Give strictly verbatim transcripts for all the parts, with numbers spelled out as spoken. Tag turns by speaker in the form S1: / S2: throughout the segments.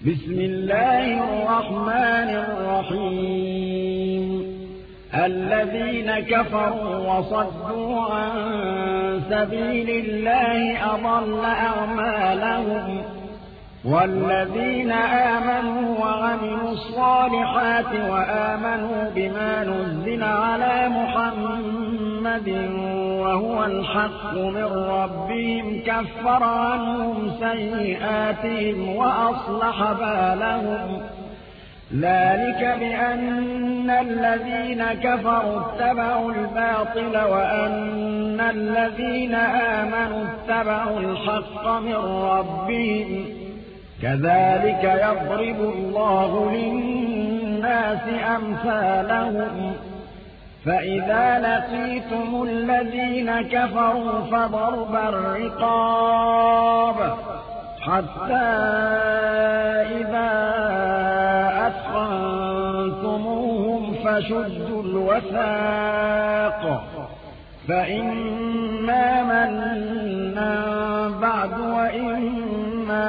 S1: بسم الله الرحمن الرحيم الذين كفروا وصدوا عن سبيل الله أضل أعمالهم والذين آمنوا وعملوا الصالحات وآمنوا بما نزل على محمد وهو الحق من ربهم كفر عنهم سيئاتهم وأصلح بالهم ذلك بأن الذين كفروا اتبعوا الباطل وأن الذين آمنوا اتبعوا الحق من ربهم كذلك يضرب الله للناس أمثالهم فإذا لقيتم الذين كفروا فضرب الرقاب حتى إذا أثخنتموهم فشدوا الوثاق فإما منا بعد وإما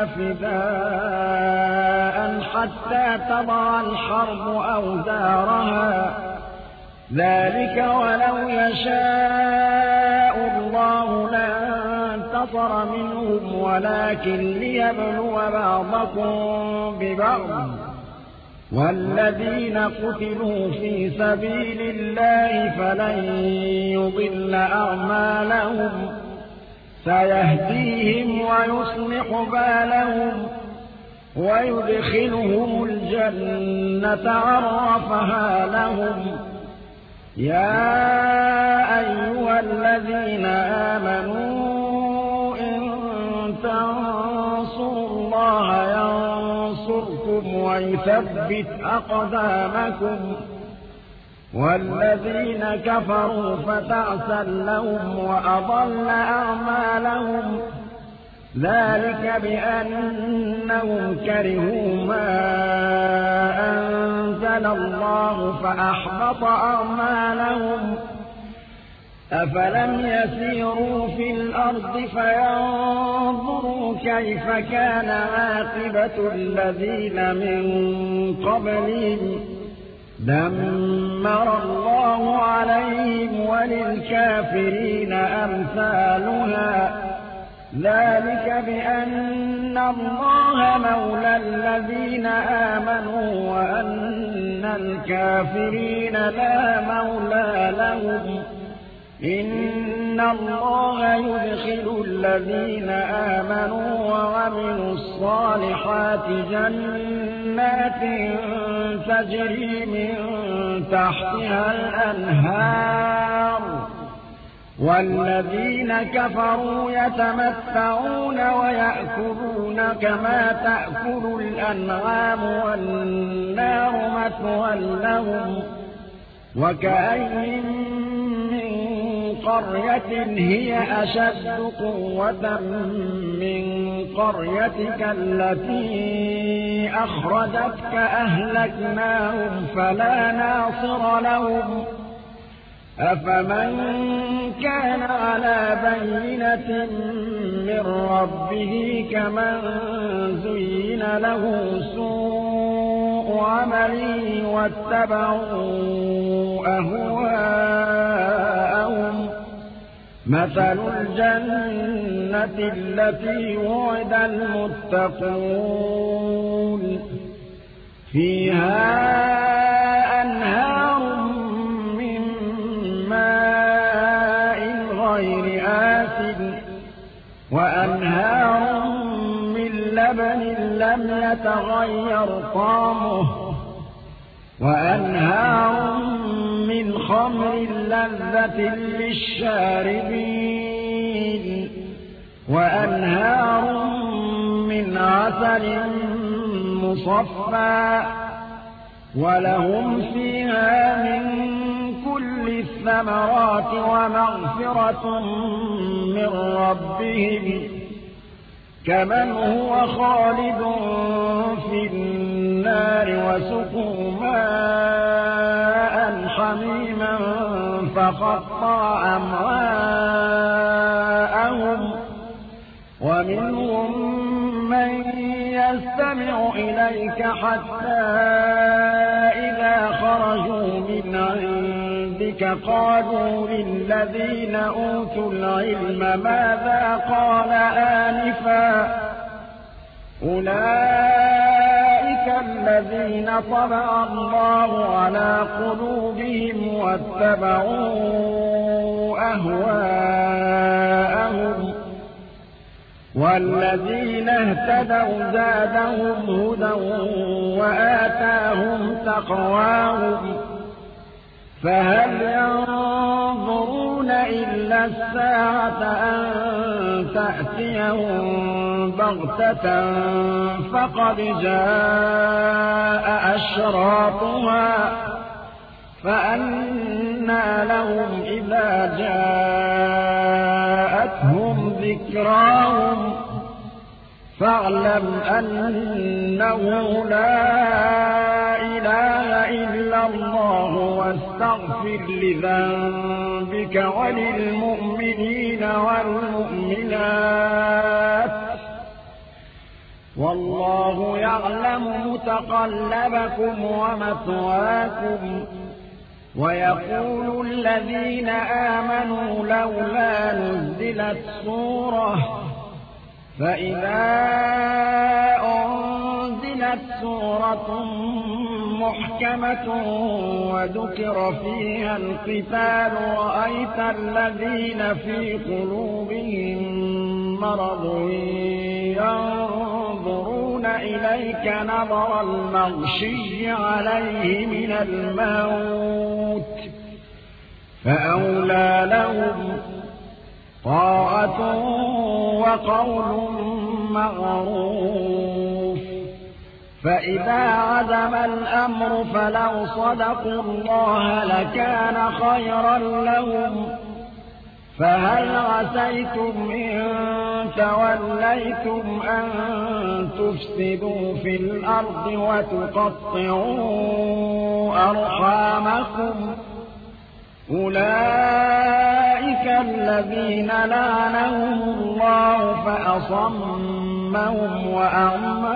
S1: فداء حتى تضع الحرب أوزارها ذلك ولو يشاء الله لانتصر منهم ولكن ليبلو بعضكم ببعض والذين قتلوا في سبيل الله فلن يضل أعمالهم سيهديهم ويصلح بالهم ويدخلهم الجنة عرفها لهم يا أيها الذين آمنوا إن تنصروا الله ينصركم ويثبت أقدامكم والذين كفروا فتعسا لهم وأضل أعمالهم ذلك بأنهم كرهوا ما أنزل الله فأحبط أعمالهم أفلم يسيروا في الأرض فينظروا كيف كان عاقبة الذين من قبلهم دمر الله عليهم وللكافرين أمثالها ذلك بأن الله مولى الذين آمنوا وأن الكافرين لا مولى لهم إن الله يدخل الذين آمنوا وعملوا الصالحات جنات تجري من تحتها الأنهار والذين كفروا يتمتعون ويأكلون كما تأكل الأنعام والنار مثوى لهم وكأين من قرية هي أشد قوة من قريتك التي أخرجتك أهلكناهم فلا ناصر لهم أفمن كان على بينة من ربه كمن زين له سوء عمله واتبعوا أهواءهم مثل الجنة التي وعد المتقون فيها أنهار غير آسد وأنهار من لبن لم يتغير طعمه وأنهار من خمر لذة للشاربين وأنهار من عسل مصفى ولهم فيها من كل الثمرات ومغفرة من ربهم كمن هو خالد في النار وسقوا ماء حميما فقطع أمعاءهم ومنهم من يستمع إليك حتى إذا خرجوا من عندك قالوا للذين أوتوا العلم ماذا قال آنفا أولئك الذين طبع الله على قلوبهم واتبعوا أهواءهم والذين اهتدوا زادهم هدى وآتاهم تقواهم فهل ينظرون إلا الساعة أن تأتيهم بغتة فقد جاء أشراطها فأنى لهم إذا جاءتهم ذكراهم فاعلم أنه لا إله إلا الله واستغفر لذنبك وللمؤمنين والمؤمنات والله يعلم متقلبكم ومثواكم ويقول الذين آمنوا لولا نزلت سورة فإذا أنزلت سورة محكمة وذكر فيها القتال رأيت الذين في قلوبهم مرض ينظرون إليك نظر المغشي عليه من الموت فأولى لهم طاعة وقول معروف فإذا عزم الأمر فلو صدقوا الله لكان خيرا لهم فهل عسيتم إن توليتم أن تفسدوا في الأرض وتقطعوا أرحامكم أولئك الذين لعنهم الله فأصمهم وأعمى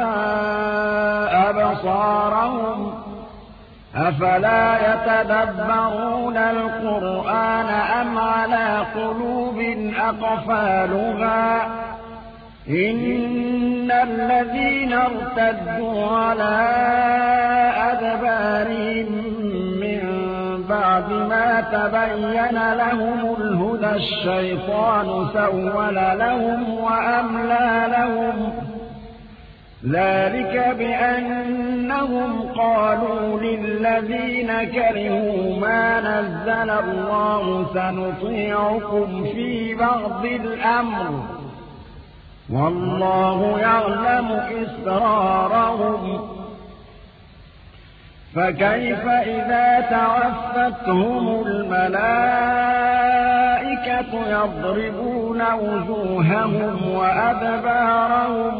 S1: أبصارهم أفلا يتدبرون القرآن أم على قلوب أقفالها إن الذين ارتدوا على أدبارهم من بعد ما تبين لهم الهدى الشيطان سول لهم وأملى لهم ذلك بأنهم قالوا للذين كرهوا ما نزل الله سنطيعكم في بعض الأمر والله يعلم إسرارهم فكيف إذا توفتهم الملائكة يضربون وجوههم وأدبارهم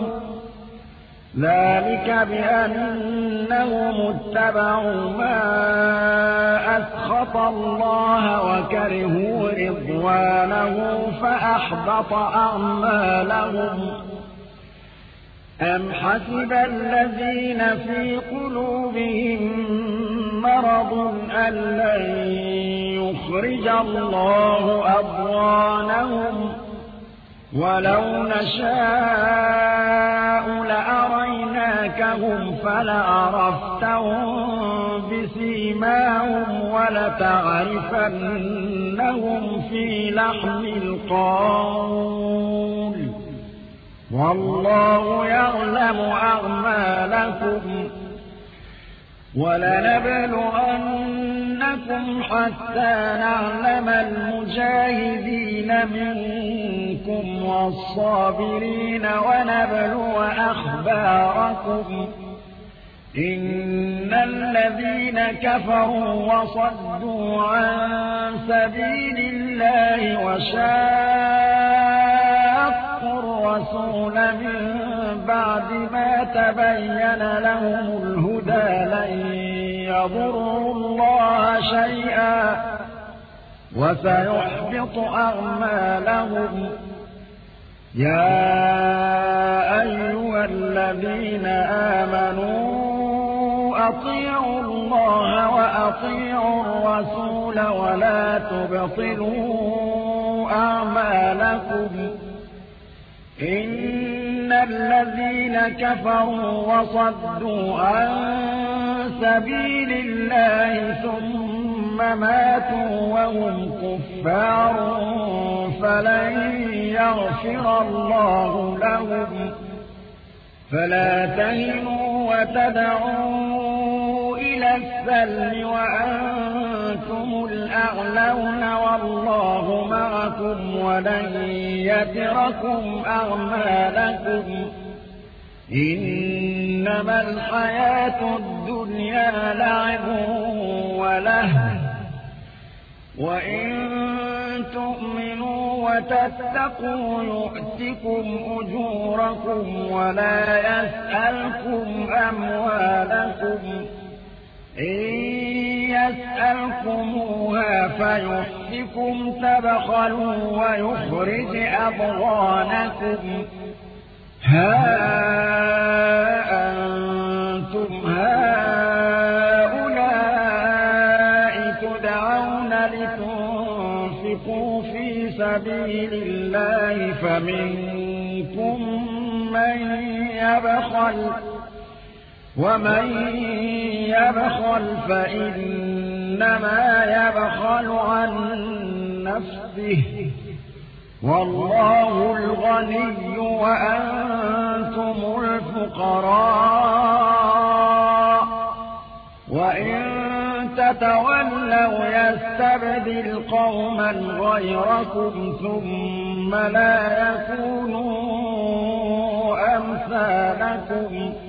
S1: ذلك بأنهم اتبعوا ما أسخط الله وكرهوا رضوانه فأحبط أعمالهم أم حسب الذين في قلوبهم مرض أن لن يخرج الله أضغانهم ولو نشاء لأريناكهم فلعرفتهم بسيماهم ولتعرفنهم في لحم القول والله يعلم أعمالكم ولنبلونكم حتى نعلم المجاهدين منكم والصابرين ونبلو أخباركم إن الذين كفروا وصدوا عن سبيل الله وشاقوا الرسول من بعد ما تبين لهم الهدى لن يضروا الله شيئا وسيحبط أعمالهم يا أيها الذين آمنوا أطيعوا الله وأطيعوا الرسول ولا تبطلوا أعمالكم إن الذين كفروا وصدوا عن سبيل الله ثم ماتوا وهم كفار فلن يغفر الله لهم فلا تهنوا وتدعوا إلى السلم وأنتم الأعلون والله معكم ولن يتركم أعمالكم إنما الحياة الدنيا لعب ولهو وإن تؤمنوا وتتقوا يؤتكم أجوركم ولا يسألكم أموالكم إن يسألكموها فيحفكم تبخلوا ويخرج أضغانكم ها أنتم هؤلاء تدعون لتنفقوا في سبيل الله فمنكم من يبخل ومن يبخل فإنما يبخل عن نفسه والله الغني وأنتم الفقراء وإن تتولوا يستبدل قوما غيركم ثم لا يكونوا أمثالكم